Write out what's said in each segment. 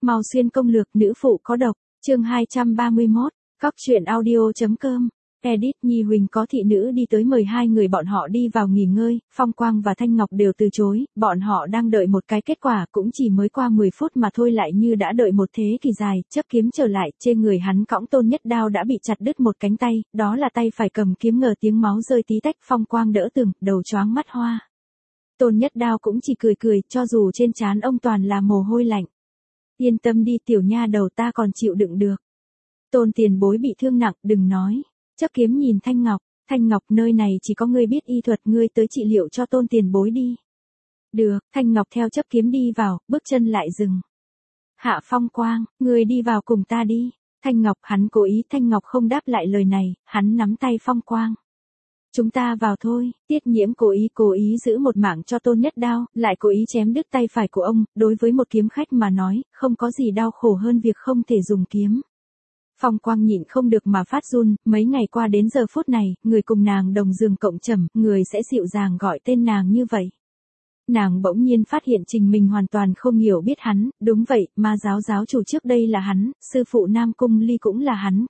Mao Xuyên công lược nữ phụ có độc, chương 231, Cóc truyện audio.com. Edit Nhi Huỳnh có thị nữ đi tới mời hai người bọn họ đi vào nghỉ ngơi, Phong Quang và Thanh Ngọc đều từ chối, bọn họ đang đợi một cái kết quả cũng chỉ mới qua 10 phút mà thôi lại như đã đợi một thế kỷ dài, chấp kiếm trở lại, trên người hắn cõng Tôn Nhất Đao đã bị chặt đứt một cánh tay, đó là tay phải cầm kiếm ngờ tiếng máu rơi tí tách, Phong Quang đỡ tường, đầu choáng mắt hoa. Tôn Nhất Đao cũng chỉ cười cười, cho dù trên trán ông toàn là mồ hôi lạnh. Yên tâm đi tiểu nha đầu, ta còn chịu đựng được. Tôn tiền bối bị thương nặng, đừng nói. Chấp kiếm nhìn Thanh Ngọc nơi này chỉ có ngươi biết y thuật, ngươi tới trị liệu cho Tôn tiền bối đi. Được, Thanh Ngọc theo chấp kiếm đi vào, bước chân lại dừng. Hạ Phong Quang, ngươi đi vào cùng ta đi. Thanh Ngọc, hắn cố ý, Thanh Ngọc không đáp lại lời này, hắn nắm tay Phong Quang. Chúng ta vào thôi, Tiết Nhiễm cố ý giữ một mạng cho Tôn Nhất Đao, lại cố ý chém đứt tay phải của ông, đối với một kiếm khách mà nói, không có gì đau khổ hơn việc không thể dùng kiếm. Phong Quang nhịn không được mà phát run, mấy ngày qua đến giờ phút này, người cùng nàng đồng giường cộng trầm, người sẽ dịu dàng gọi tên nàng như vậy. Nàng bỗng nhiên phát hiện trình mình hoàn toàn không hiểu biết hắn, đúng vậy, ma giáo chủ trước đây là hắn, sư phụ Nam Cung Ly cũng là hắn,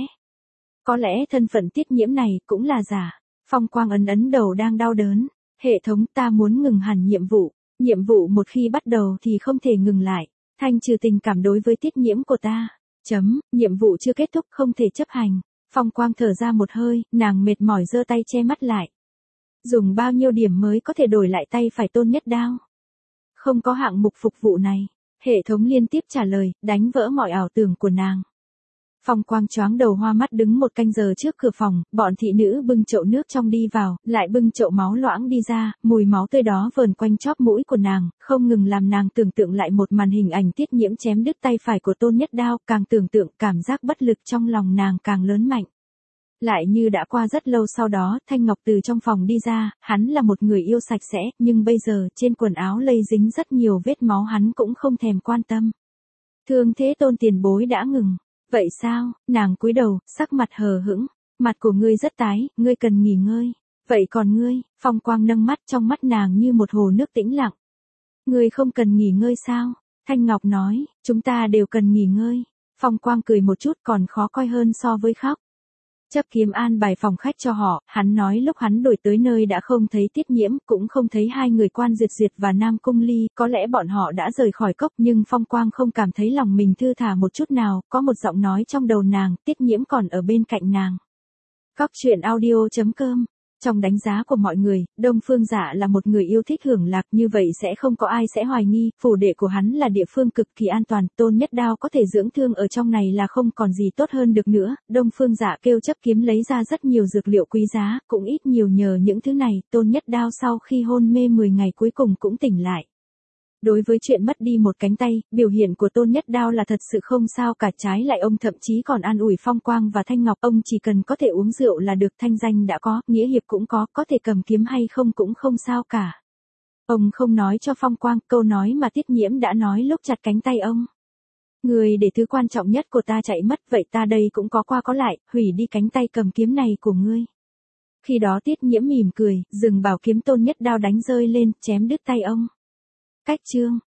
có lẽ thân phận Tiết Nhiễm này cũng là giả. Phong Quang ấn đầu đang đau đớn. Hệ thống, ta muốn ngừng hẳn nhiệm vụ một khi bắt đầu thì không thể ngừng lại. Thanh trừ tình cảm đối với Tiết Nhiễm của ta. Nhiệm vụ chưa kết thúc, không thể chấp hành. Phong Quang thở ra một hơi, nàng mệt mỏi giơ tay che mắt lại. Dùng bao nhiêu điểm mới có thể đổi lại tay phải Tôn Nhất Đao? Không có hạng mục phục vụ này. Hệ thống liên tiếp trả lời, đánh vỡ mọi ảo tưởng của nàng. Phong Quang choáng đầu hoa mắt đứng một canh giờ trước cửa phòng, bọn thị nữ bưng chậu nước trong đi vào, lại bưng chậu máu loãng đi ra, mùi máu tươi đó vờn quanh chóp mũi của nàng, không ngừng làm nàng tưởng tượng lại một màn hình ảnh Tiết Nhiễm chém đứt tay phải của Tôn Nhất Đao, càng tưởng tượng cảm giác bất lực trong lòng nàng càng lớn mạnh. Lại như đã qua rất lâu sau đó, Thanh Ngọc từ trong phòng đi ra, hắn là một người yêu sạch sẽ, nhưng bây giờ trên quần áo lây dính rất nhiều vết máu hắn cũng không thèm quan tâm. Thương thế Tôn tiền bối đã ngừng. Vậy sao? Nàng cúi đầu, sắc mặt hờ hững. Mặt của ngươi rất tái, ngươi cần nghỉ ngơi. Vậy còn ngươi? Phong Quang nâng mắt, trong mắt nàng như một hồ nước tĩnh lặng. Ngươi không cần nghỉ ngơi sao? Thanh Ngọc nói, chúng ta đều cần nghỉ ngơi. Phong Quang cười một chút, còn khó coi hơn so với khóc. Chấp kiếm an bài phòng khách cho họ, hắn nói lúc hắn đổi tới nơi đã không thấy Tiết Nhiễm, cũng không thấy hai người Quan Duyệt và Nam Cung Ly, có lẽ bọn họ đã rời khỏi cốc, nhưng Phong Quang không cảm thấy lòng mình thư thả một chút nào, có một giọng nói trong đầu nàng, Tiết Nhiễm còn ở bên cạnh nàng. Cóc truyện audio.com. Trong đánh giá của mọi người, Đông Phương Dạ là một người yêu thích hưởng lạc, như vậy sẽ không có ai sẽ hoài nghi, phủ đệ của hắn là địa phương cực kỳ an toàn, Tôn Nhất Đao có thể dưỡng thương ở trong này là không còn gì tốt hơn được nữa. Đông Phương Dạ kêu chấp kiếm lấy ra rất nhiều dược liệu quý giá, cũng ít nhiều nhờ những thứ này, Tôn Nhất Đao sau khi hôn mê 10 ngày cuối cùng cũng tỉnh lại. Đối với chuyện mất đi một cánh tay, biểu hiện của Tôn Nhất Đao là thật sự không sao cả, trái lại ông thậm chí còn an ủi Phong Quang và Thanh Ngọc, ông chỉ cần có thể uống rượu là được, thanh danh đã có, nghĩa hiệp cũng có thể cầm kiếm hay không cũng không sao cả. Ông không nói cho Phong Quang câu nói mà Tiết Nhiễm đã nói lúc chặt cánh tay ông. Người để thứ quan trọng nhất của ta chạy mất, vậy ta đây cũng có qua có lại, hủy đi cánh tay cầm kiếm này của ngươi. Khi đó Tiết Nhiễm mỉm cười, dừng bảo kiếm Tôn Nhất Đao đánh rơi lên, chém đứt tay ông. Cách chương